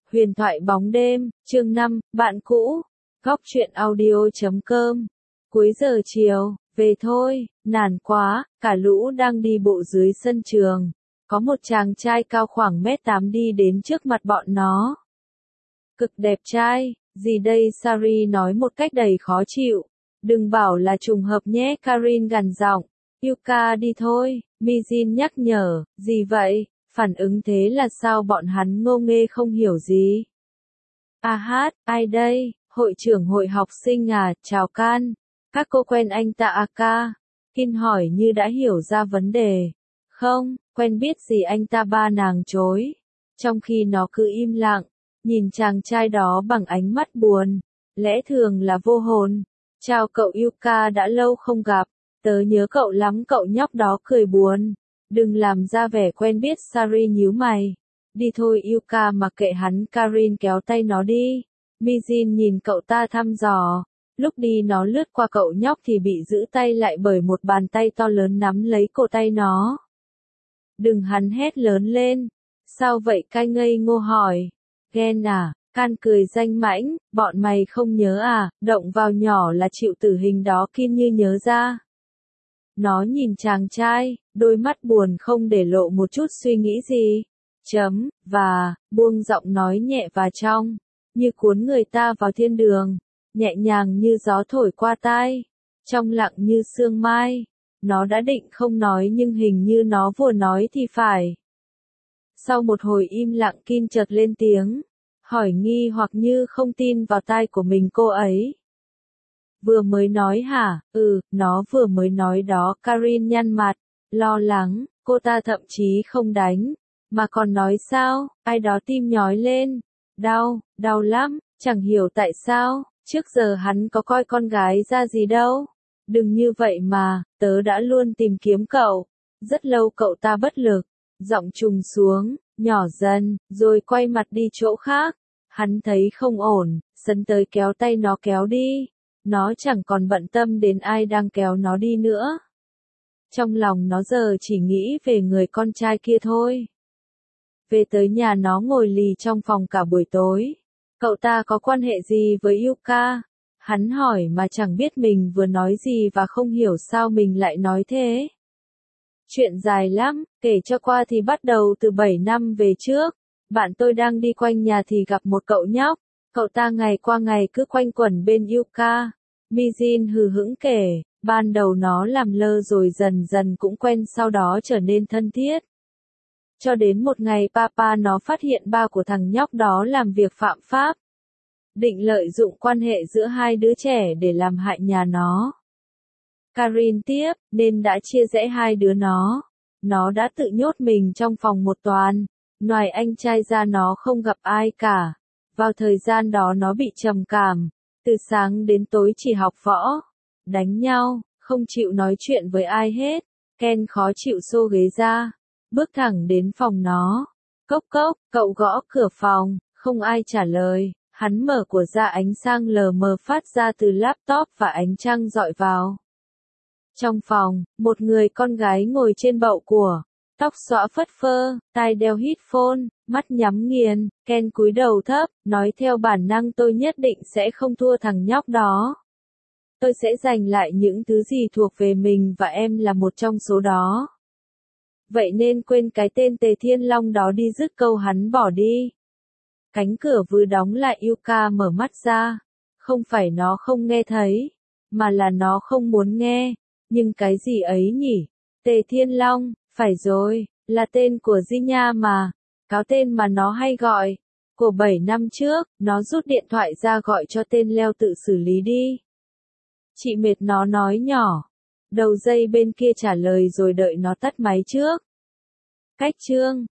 Huyền thoại bóng đêm, chương 5, bạn cũ. Góc truyện audio.com. Cuối giờ chiều, về thôi, nản quá, cả lũ đang đi bộ dưới sân trường. Có một chàng trai cao khoảng mét 8 đi đến trước mặt bọn nó. Cực đẹp trai, gì đây, Sari nói một cách đầy khó chịu. Đừng bảo là trùng hợp nhé, Karin gằn giọng. Yuka đi thôi, Mijin nhắc nhở, gì vậy? Phản ứng thế là sao, bọn hắn ngô nghê không hiểu gì. A hát, ai đây? Hội trưởng hội học sinh à, chào Can. Các cô quen anh ta à ca? Kin hỏi như đã hiểu ra vấn đề. Không, quen biết gì anh ta, ba nàng chối. Trong khi nó cứ im lặng, nhìn chàng trai đó bằng ánh mắt buồn. Lẽ thường là vô hồn. Chào cậu Yuka, đã lâu không gặp. Tớ nhớ cậu lắm, cậu nhóc đó cười buồn. Đừng làm ra vẻ quen biết, Sari nhíu mày. Đi thôi Yuka, mặc kệ hắn, Karin kéo tay nó đi. Mijin nhìn cậu ta thăm dò. Lúc đi nó lướt qua cậu nhóc thì bị giữ tay lại bởi một bàn tay to lớn nắm lấy cổ tay nó. Đừng, hắn hét lớn lên. Sao vậy, Cai ngây ngô hỏi. Ghen à? Can cười danh mãnh, bọn mày không nhớ à, động vào nhỏ là chịu tử hình đó, Kin như nhớ ra. Nó nhìn chàng trai, đôi mắt buồn không để lộ một chút suy nghĩ gì. Và, buông giọng nói nhẹ và trong, như cuốn người ta vào thiên đường, nhẹ nhàng như gió thổi qua tai, trong lặng như sương mai. Nó đã định không nói nhưng hình như nó vừa nói thì phải. Sau một hồi im lặng, Kin chợt lên tiếng, hỏi nghi hoặc như không tin vào tai của mình, cô ấy. Vừa mới nói hả? Nó vừa mới nói đó, Karin nhăn mặt, lo lắng, cô ta thậm chí không đánh, mà còn nói sao, ai đó tim nhói lên, đau lắm, chẳng hiểu tại sao, trước giờ hắn có coi con gái ra gì đâu. Đừng như vậy mà, tớ đã luôn tìm kiếm cậu, rất lâu. Cậu ta bất lực, giọng trùng xuống, nhỏ dần, rồi quay mặt đi chỗ khác. Hắn thấy không ổn, sấn tới kéo tay nó kéo đi. Nó chẳng còn bận tâm đến ai đang kéo nó đi nữa. Trong lòng nó giờ chỉ nghĩ về người con trai kia thôi. Về tới nhà nó ngồi lì trong phòng cả buổi tối. Cậu ta có quan hệ gì với Yuka? Hắn hỏi mà chẳng biết mình vừa nói gì và không hiểu sao mình lại nói thế. Chuyện dài lắm, kể cho qua thì bắt đầu từ 7 năm về trước. Bạn tôi đang đi quanh nhà thì gặp một cậu nhóc. Cậu ta ngày qua ngày cứ quanh quẩn bên Yuka. Mijin hừ hững kể, ban đầu nó làm lơ rồi dần dần cũng quen, sau đó trở nên thân thiết. Cho đến một ngày papa nó phát hiện ba của thằng nhóc đó làm việc phạm pháp. Định lợi dụng quan hệ giữa hai đứa trẻ để làm hại nhà nó. Karin tiếp, nên đã chia rẽ hai đứa nó. Nó đã tự nhốt mình trong phòng một tuần. Ngoài anh trai ra nó không gặp ai cả. Vào thời gian đó nó bị trầm cảm. Từ sáng đến tối chỉ học võ, đánh nhau, không chịu nói chuyện với ai hết. Ken khó chịu xô ghế ra, bước thẳng đến phòng nó. Cốc cốc, cậu gõ cửa phòng, không ai trả lời. Hắn mở của ra, ánh sáng lờ mờ phát ra từ laptop và ánh trăng dọi vào. Trong phòng, một người con gái ngồi trên bậu của, tóc xõa phất phơ, tai đeo headphone, mắt nhắm nghiền. Ken cúi đầu thấp, nói theo bản năng, tôi nhất định sẽ không thua thằng nhóc đó. Tôi sẽ giành lại những thứ gì thuộc về mình và em là một trong số đó. Vậy nên quên cái tên Tề Thiên Long đó đi, dứt câu hắn bỏ đi. Cánh cửa vừa đóng lại, Yuka mở mắt ra. Không phải nó không nghe thấy, mà là nó không muốn nghe. Nhưng cái gì ấy nhỉ? Tề Thiên Long, phải rồi, là tên của Di Nha mà. Cáo tên mà nó hay gọi. Của 7 năm trước, nó rút điện thoại ra gọi cho tên Leo tự xử lý đi. Chị mệt, nó nói nhỏ. Đầu dây bên kia trả lời rồi đợi nó tắt máy trước. Cách chương